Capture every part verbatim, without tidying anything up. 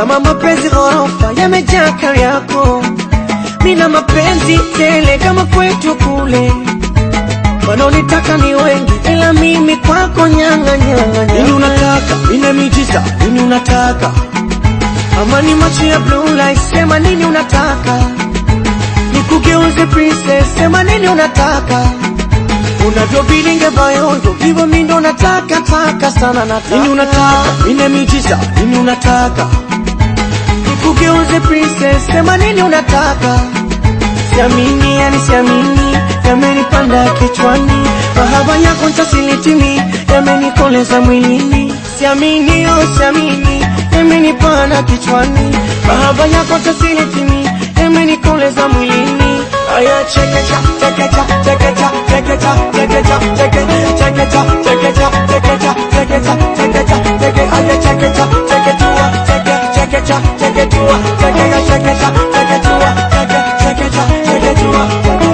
kama mapenzi ghorofa yamejaa kari yako. Mina mapenzi tele kama kwetu kule, wanaonitaka ni wengi ila mimi kwako nyanga nyanga. Nini unataka? Nina miujiza. Nini unataka? Ama ni macho ya blue light, sema nini unataka? Nikugeuze princess, sema nini unataka? Unavyo bilinge bayondo, hivyo mimi ndo nataka taka sana nataka. Nini unataka? Nina miujiza. Nini unataka? Nikugeuze princess, sema nini unataka? Siamini yani siamini, yamenipanda kichwani, mahaba yako ntasilitimi, yamenikoleza mwilini. Siamini oh siamini, yamenipanda kichwani, mahaba yako ntasilitimi, yamenikoleza mwilini. Aya chekecha, chekecha, chekecha, chekecha, chekecha, chekecha, chekecha, chekecha, chekecha, chekecha, chekecha, chekecha, aya chekecha, cheketua, chekecha, cheketua, chekecha, chekecha, cheketua, chekecha, cheketua.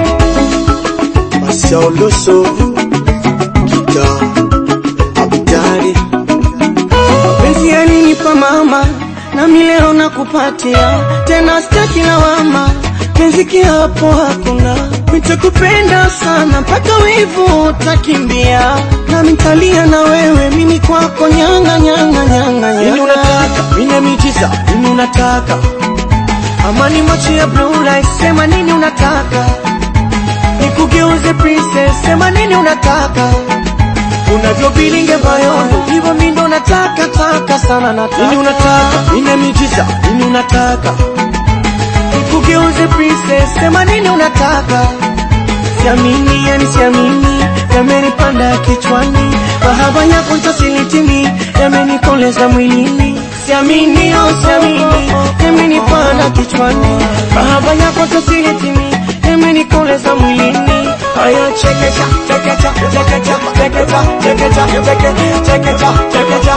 Masauloso, Kita, Abidari. Penzi alinipa mama, na mileo nakupatia, tena sitaki lawama. Penzi kiapo hakuna, nitakupenda sana mpaka wivu utakimbia, na nitalia na wewe mimi kwako nyanga nyanga nyanga. Nini unataka? Nina miujiza. Nini unataka? Ama ni macho ya blue light, sema nini unataka? Nikugeuze princess, sema nini unataka? Unavyo bilinge bayondo, hivyo mimi ndo nataka taka sana nataka. Nini unataka? Nina miujiza. Nini unataka? Nikugeuze princess, sema nini unataka? Siamini yani siamini, yamenipanda kichwani, mahaba yako ntasilitimi, yamenikoleza mwilini. Siamini oh siamini, yamenipanda kichwani, mahaba yako ntasilitimi, yamenikoleza mwilini. Aya chekecha, chekecha, chekecha, chekecha, chekecha, chekecha, chekecha, chekecha,